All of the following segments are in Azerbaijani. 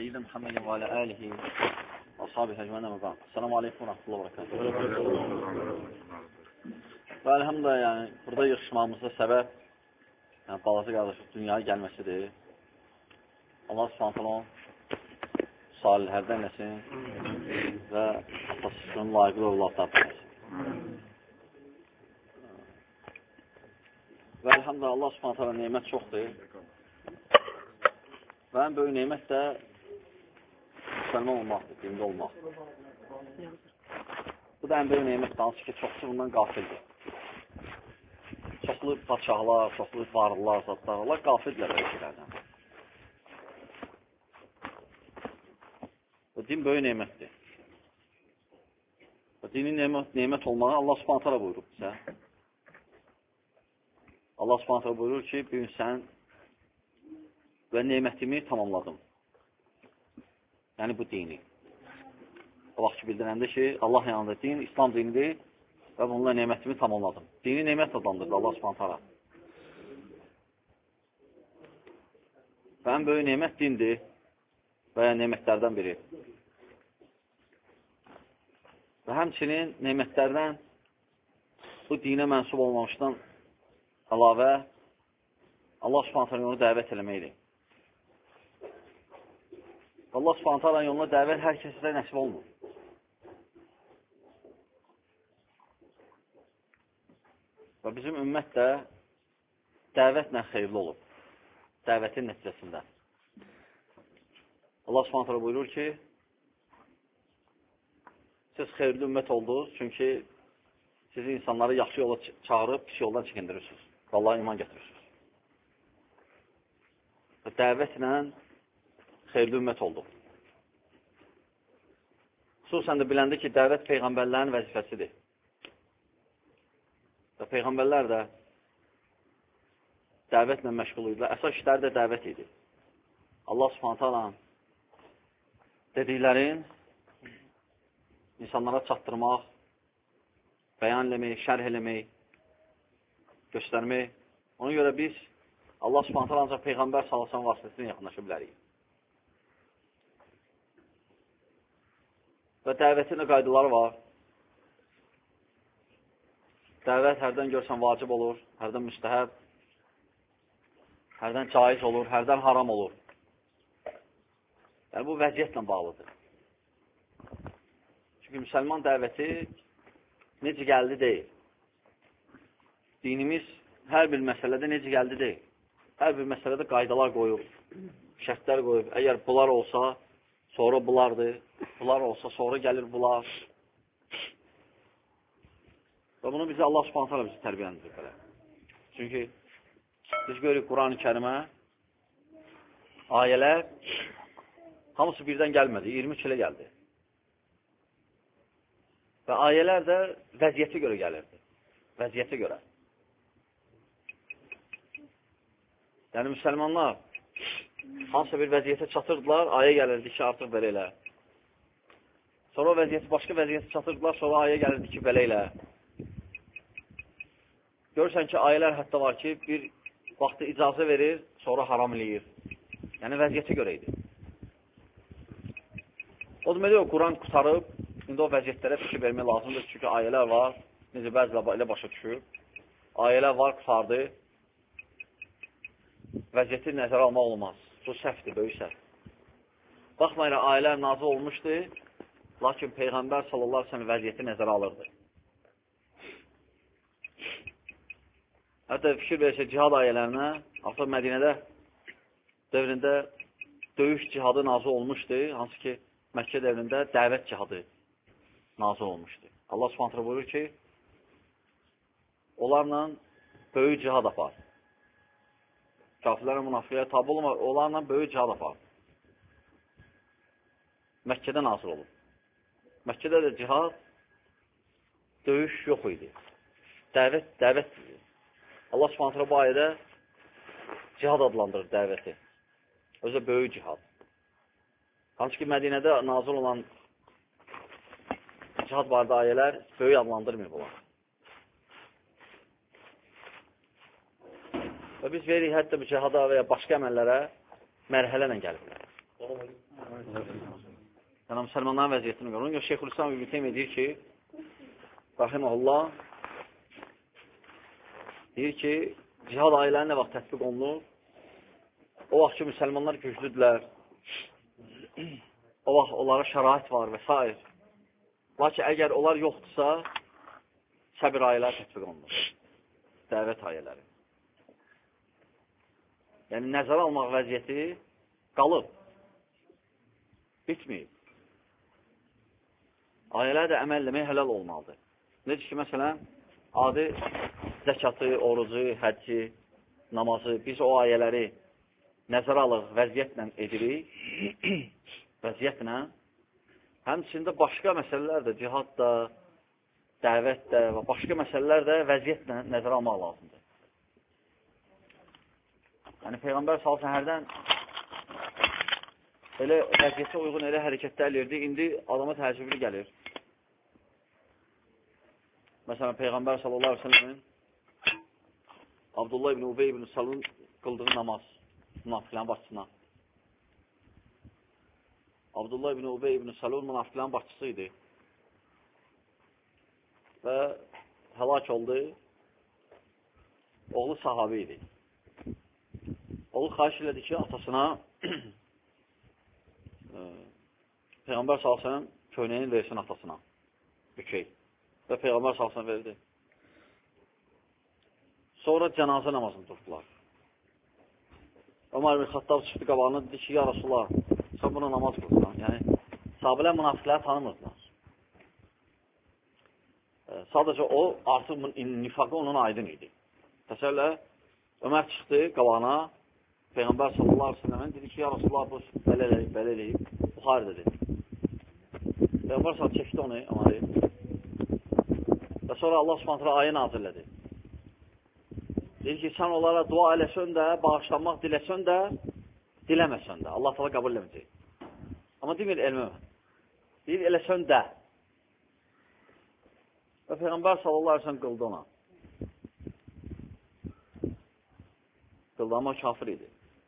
سيدنا محمد وعلى آله وأصحابه أجمعين أما بعد. Selamun Aleyküm və Rahmetullah və Və elhamdülillah, yəni, burada yığışmamızda səbəb, yəni, balası qardaşı dünyaya gəlməsidir. Allah subhanətlə salihlərdən eləsin və atasının layiqli övladlardan eləsin. Və elhamdülillah, Allah subhanətlə neymət çoxdur. Və ən böyük neymət də müsəlman olmaqdır, dində olmaqdır. Bu da ən böyük neymətdir, hansı ki, çoxsu bundan qafildir. Çoxlu padşahlar, çoxlu varlılar, zatlar, onlar qafildirlər belə şeylərdən. Bu din böyük neymətdir. Bu dinin neymət olmağı Allah subhanətlə buyurub bizə. Allah subhanətlə buyurur ki, bir gün sən və neymətimi tamamladım. Yəni bu dini. O vaxt ki, bildirəndə ki, Allah yanında din, İslam dinidir və bununla neymətimi tamamladım. Dini neymət adlandırdı Allah subhanətlə. Və ən böyük neymət dindir və ya neymətlərdən biri. Və həmçinin neymətlərdən bu dinə mənsub olmamışdan əlavə Allah subhanətlə onu dəvət eləməkdir. Allah subhanətlə yoluna dəvət hər kəsdə nəsib olmur. Və bizim ümmət də dəvətlə xeyirli olub. Dəvətin nəticəsində. Allah subhanətlə buyurur ki, siz xeyirli ümmət oldunuz, çünki sizi insanları yaxşı yola çağırıb, pis yoldan çəkindirirsiniz. Və Allah'a iman getirirsiniz. Və dəvətlə xeyirli ümmət olduq. Xüsusən də biləndə ki, dəvət Peyğəmbərlərin vəzifəsidir. Və Peyğəmbərlər də dəvətlə məşğul idilər. Əsas işləri də dəvət idi. Allah subhanətlə dediklərin insanlara çatdırmaq, bəyan eləmək, şərh eləmək, göstərmək. Ona görə biz Allah subhanətlə ancaq Peyğəmbər sallallahu vasitəsilə yaxınlaşa bilərik. Və dəvətin də qaydaları var. Dəvət hərdən görsən vacib olur, hərdən müstəhəb, hərdən caiz olur, hərdən haram olur. Yəni, bu vəziyyətlə bağlıdır. Çünki müsəlman dəvəti necə gəldi deyil. Dinimiz hər bir məsələdə necə gəldi deyil. Hər bir məsələdə qaydalar qoyub, şərtlər qoyub. Əgər bunlar olsa, sonra bulardır. Bunlar olsa, sonra gəlir bunlar. Və bunu bizə Allah subhanətlə bizi tərbiyələndirir belə. Çünki biz görürük Quran-ı Kərimə ayələr hamısı birdən gəlmədi, 23 ilə gəldi. Və ayələr də vəziyyətə görə gəlirdi. Vəziyyətə görə. Yəni, müsəlmanlar hansısa bir vəziyyətə çatırdılar, ayə gəlirdi ki, artıq belə elə. Sonra başqa vəziyyətə çatırdılar, sonra ayə gəlirdi ki, belə elə. Görürsən ki, ayələr hətta var ki, bir vaxtı icazə verir, sonra haram eləyir. Yəni, vəziyyətə görə idi. O deməli, o Quran qutarıb, indi o vəziyyətlərə fikir vermək lazımdır, çünki ayələr var, necə bəzilə elə başa düşür. Ayələr var, qutardı. Vəziyyəti nəzərə almaq olmaz. Bu səhvdir, böyük səhv. Baxmayaraq, ayələr nazil olmuşdu, lakin Peyğəmbər sallallahu əleyhi və səlləm vəziyyəti nəzərə alırdı. Hətta fikir verirsə cihad ayələrinə, artıq Mədinədə dövründə döyüş cihadı nazil olmuşdu, hansı ki, Məkkə dövründə dəvət cihadı nazil olmuşdu. Allah subhanətlə buyurur ki, onlarla böyük cihad apar. Kafirlərə, münafiqlərə tabi olmaz, onlarla böyük cihad apar. Məkkədə nazil olub. Məkkədə də cihad, döyüş yox idi. Dəvətdir. Allah subhanətlə bu ayədə cihad adlandırır dəvəti. Özü böyük cihad. Hansı ki, Mədinədə nazil olan cihad barədə ayələr böyük adlandırmıyor bunlar. Və biz veririk hətta bu cihada və ya başqa əməllərə mərhələ ilə gəlirlər. Yəni, müsəlmanların vəziyyətini görür. Ona görə Şeyxülislam İbn Teymiyyə deyir ki, rahiməhullah, deyir ki, cihad ayələri nə vaxt tətbiq olunur? O vaxt ki, müsəlmanlar güclüdürlər, o vaxt onlara şərait var və s. Lakin əgər onlar yoxdursa, səbir ayələri tətbiq olunur. Dəvət ayələri. Yəni, nəzərə almaq vəziyyəti qalıb. Bitməyib. Ayələr də əməl eləmək hələl olmalıdır. Necə ki, məsələn, adi zəkatı, orucu, həcci, namazı, biz o ayələri nəzərə alıq, vəziyyətlə edirik, vəziyyətlə. Həmçində başqa məsələlər də, cihad da, dəvət də və başqa məsələlər də vəziyyətlə nəzərə almaq lazımdır. Yəni, Peyğəmbər salsın hərdən elə vəziyyətə uyğun elə hərəkətlər eləyirdi, indi adama təəccüblü gəlir. Məsələn, Peyğəmbər sallallahu aleyhi ve sellemin Abdullah ibn Ubey ibn Salun qıldığı namaz münafiqlərin başçısına. Abdullah ibn Ubey ibn Salun münafiqlərin başçısı idi və həlak oldu. Oğlu sahabi idi. Oğlu xahiş elədi ki, atasına Peyğəmbər sallallahu aleyhi ve sellem köynəyini versin atasına. Bükey. Və Peyğəmbər sallallahu verdi. Sonra cənazə namazını durdular. Ömər ibn Xattab çıxdı qabağına, dedi ki, ya Rasulullah, sən buna namaz qılsan. Yəni, sahabələr münafiqləri tanımırdılar. Sadəcə o, artıq nifaqı onun aydın idi. Təsəllə, Ömər çıxdı qabağına, Peyğəmbər sallallahu aleyhi ve sellem'in dedi ki, ya Rasulullah, bu belə eləyib, Buxarı dedi. Peyğəmbər sallallahu çəkdi onu, Öməri. Və sonra Allah subhanətlə ayə nazirlədi. Deyir ki, sən onlara dua eləsən də, bağışlanmaq diləsən də, diləməsən də. Allah təala qəbul eləməyəcək. Amma demir elmə. Deyir, eləsən də. Və Peyğəmbər sallallahu aleyhi ve sellem qıldı ona. Qıldı, amma kafir idi.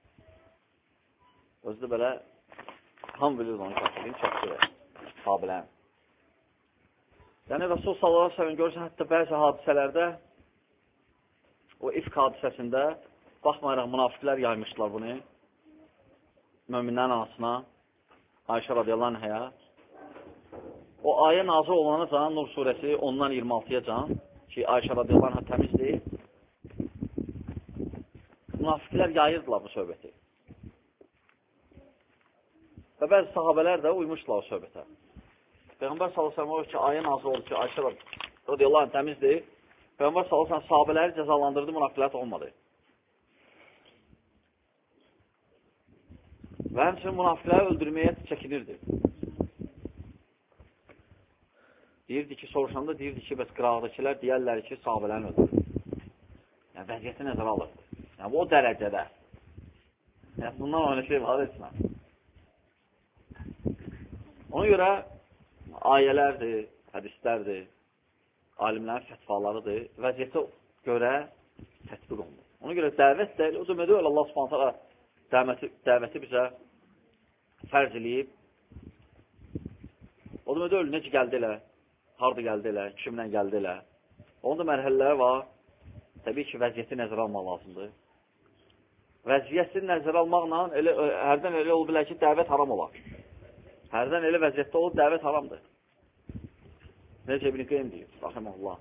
Özü də belə, ham bilir onun kafirliğini çox deyir. Sahabilən. Yəni, Rasul sallallahu aleyhi ve sellem görürsə, hətta bəzi hadisələrdə, o ifk hadisəsində, baxmayaraq münafiqlər yaymışdılar bunu, möminlərin anasına, Ayşə radiyallahu anhaya. O ayə nazil olanı can, Nur surəsi 10-dan 26-ya can, ki, Ayşə radiyallahu anhaya təmizdir. Münafiqlər yayırdılar bu söhbəti. Və bəzi sahabələr də uymuşdular o söhbətə. Peyğəmbər sallallahu aleyhi ve sellem ki, ayə nazil oldu ki, Ayşə radiyallahu anh təmizdir. Peyğəmbər sallallahu aleyhi ve sellem sahabələri cəzalandırdı, münafiqlər olmadı. Və həmçinin münafiqləri öldürməyə çəkinirdi. Deyirdi ki, soruşanda deyirdi ki, bəs qıraqdakilər deyərlər ki, sahabələrini öldürür. Yəni, vəziyyəti nəzərə alırdı. Yəni, bu o dərəcədə. Yəni, bundan öyle şey var etmə. Ona görə ayələrdir, hədislərdir, alimlərin fətvalarıdır, vəziyyətə görə tətbiq olunur. Ona görə dəvət deyil, o demədə öyle Allah subhanətə dəvəti bizə fərz eləyib. O demədə öyle necə gəldi elə, harada gəldi elə, kimlə gəldi elə. Onun da mərhələləri var. Təbii ki, vəziyyəti nəzərə almaq lazımdır. Vəziyyəti nəzərə almaqla hərdən elə olub bilər ki, dəvət haram olar. Hərdən elə vəziyyətdə olur, dəvət haramdır. Necə İbn Qeym deyir, rahiməhullah.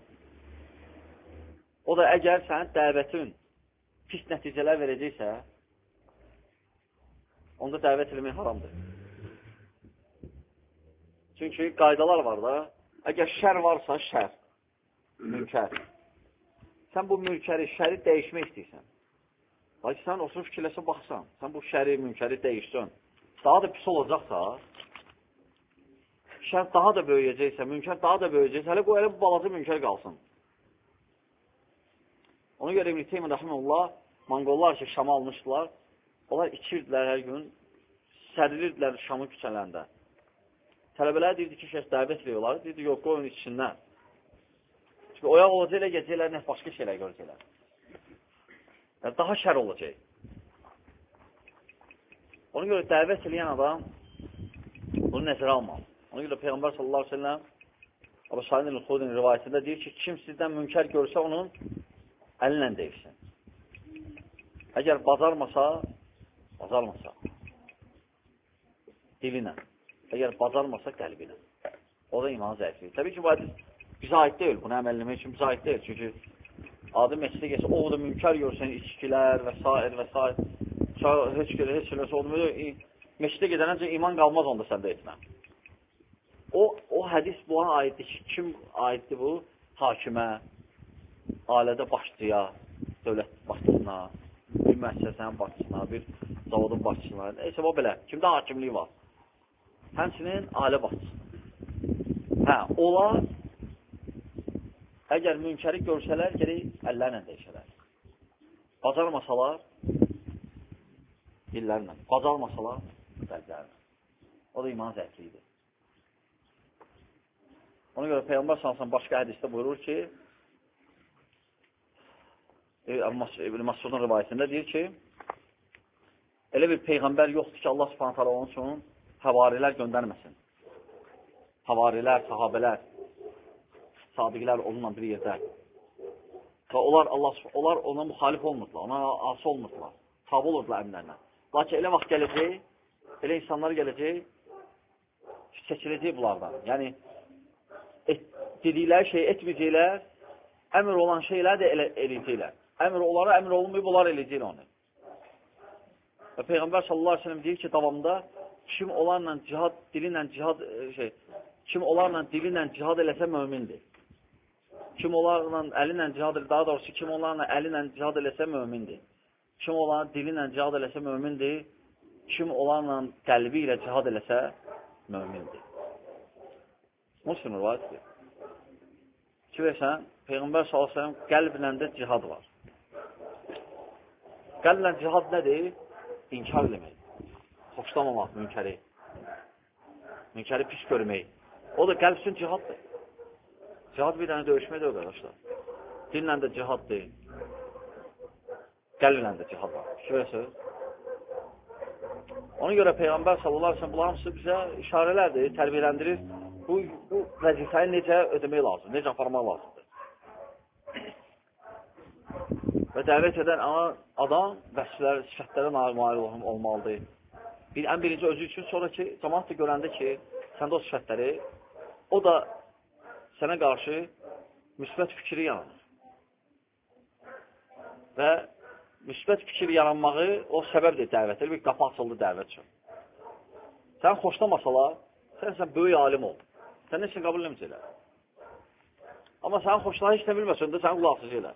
O da əgər sənin dəvətin pis nəticələr verəcəksə, onda dəvət eləmək haramdır. Çünki qaydalar var da, əgər şər varsa, şər, mülkər. Sən bu mülkəri, şəri dəyişmək istəyirsən. Lakin sən oturub fikirləsə baxsan, sən bu şəri, mülkəri dəyişsən, daha da pis olacaqsa, şər daha da böyüyəcəksə, mülkər daha da böyüyəcəksə, hələ qoy, bu balaca mülkər qalsın. Ona görə İbn Teymiyyə rahimehullah, Monqollar ki, Şamı almışdılar, onlar içirdilər hər gün, sərilirdilər Şamın küçələrində. Tələbələr deyirdi ki, şəxs dəvət ediyorlar, deyirdi, yox, qoyun içindən. Çünki oyaq olacaqlar, gecəklər, nə başqa şeylər görəcəklər. Yəni, daha şər olacaq. Ona görə dəvət edən adam Bunu nəzərə almalı. Ona görə Peyğəmbər sallallahu aleyhi ve sellem Əbu Said el-Xudri'nin rivayətində deyir ki, kim sizdən münkər görsə onun əlinlə deyilsin. Əgər bacarmasa dilinə. Əgər bacarmasa qəlbinə. O da iman zəifliyi. Təbii ki, bu hədis bizə aid deyil. Bunu əməlləmək üçün bizə aid deyil. Çünki adı məsələ gəlsə, o da münkər görsən, içkilər və s. Heç eləsə olmuyor. Məsələ gedəncə iman qalmaz onda səndə etmə. O hədis buna aiddir ki, kim aiddir bu? Hakimə, ailədə başçıya, dövlət başçısına, bir müəssisənin başçısına, bir zavodun başçısına. Neysə, o belə. Kimdə hakimliyi var? Həmçinin ailə başçısına. Onlar əgər münkəri görsələr, gerək əllərlə deyişələr. Bacarmasalar, dillərlə. Bacarmasalar, qəlblərlə. O da iman zəifliyidir. Ona görə Peyğəmbər sallallahu başqa hədisdə buyurur ki, İbn Məsudun rivayətində deyir ki, elə bir Peyğəmbər yoxdur ki, Allah subhanahu ta'ala onun üçün həvarilər göndərməsin. Həvarilər, sahabələr, sadiqlər onunla bir yerdə. Və onlar ona müxalif olmurdular, ona asi olmurdular, tabi olurdular əmrlərinə. Lakin elə vaxt gələcək, elə insanlar gələcək, seçiləcək bunlardan. Yəni, dedikləri şey etməyəcəklər, əmr olan şeylər də eləyəcəklər. Onlara əmr olunmayıb, onlar eləyəcəklər onu. Və Peyğəmbər sallallahu aleyhi ve sellem deyir ki, davamda kim onlarla dilinlə cihad eləsə mömindir. Kim onlarla əlinlə cihad eləsə, daha doğrusu kim onlarla əlinlə cihad eləsə mömindir. Kim onlarla dilinlə cihad eləsə mömindir. Kim onlarla qəlbi ilə cihad eləsə mömindir. Müslim rivayətdir. Ki versən, Peyğəmbər sallallahu aleyhi ve sellem qəlblə də cihad var. Qəlblə cihad nədir? İnkar eləmək. Xoşlamamaq münkəri. Münkəri pis görmək. O da qəlb üçün cihaddır. Cihad bir dənə döyüşməkdir, arkadaşlar. Dinlə də cihaddır. Qəlblə də cihad var. Ki versən. Ona görə Peyğəmbər sallallahu aleyhi ve sellem bunlar hamısı bizə işarələrdir, tərbiyələndirir. Bu vəzifəni necə ödəmək lazım, necə aparmaq lazımdır. Və dəvət edən adam vəsfələr, sifətlərə nail olmalıdır. Ən birinci özü üçün, sonraki cəmaat da görəndə ki, səndə o sifətləri, o da sənə qarşı müsbət fikri yaranır. Və müsbət fikir yaranmağı o səbəbdir dəvətdir, bir qapı açıldı dəvət üçün. Sən xoşlamasalar, sən böyük alim ol. Sən nə üçün qəbul eləməyəcəklər? Amma sən xoşlar heç nə bilməsən də sən qulaqsız elə.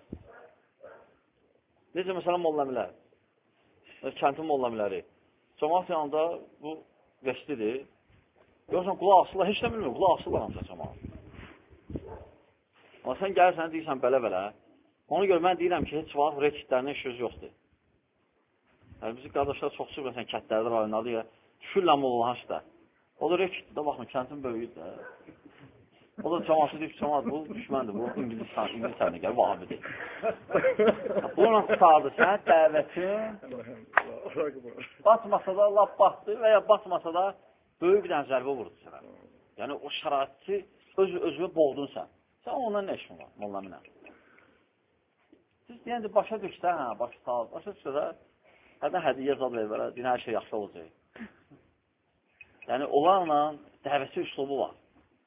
Necə məsələn mollamilər, kəntin mollamiləri. Cəmaat yanında bu vəslidir. Görürsən, qulaq asırlar, heç nə bilmir, qulaq asırlar hamısa cəmaat. Amma sən gəlirsən, deyirsən belə-belə. Ona görə mən deyirəm ki, heç vaxt rekitlərinin işiniz yoxdur. Yəni, bizi qardaşlar çox sürür, məsələn, kətlərdə rayonlarda ya, düşürlər mollahan işdə. O da rekitdir də, baxın, kəntin böyüyüdür də. O da cəmatı deyib, cəmat bu düşməndir, bu İngiliz sərni gəlir, vahabidir. Buna tutardı sən dəvətin, batmasa da laf batdı və ya batmasa da böyük bir dənə zərbə vurdu sənə. Yəni, o şəraiti özünü boğdun sən. Sən ondan nə işin var, mollamına? Siz deyəndə başa düşsə, başa düşsə də, hərdən hədiyyə zad verir, deyən hər şey yaxşı olacaq. Yəni, onlarla dəvəsi üslubu var.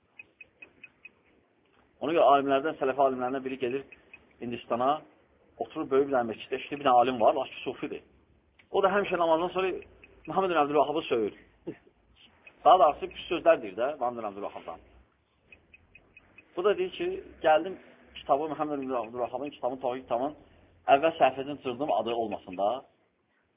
Ona görə alimlərdən, sələfi alimlərindən biri gelir Hindistana, oturur böyük bir dənə məsciddə, bir dənə alim var, lakin sufidir. O da həmişə namazdan sonra Muhammed bin Abdülvahabı söyür. Daha doğrusu pis sözlər deyir də, Muhammed bin Abdülvahabdan. Bu da deyir ki, gəldim kitabı, Muhammed bin Abdülvahabın kitabın, Tohi kitabın əvvəl səhifəsini cırdım adı olmasında.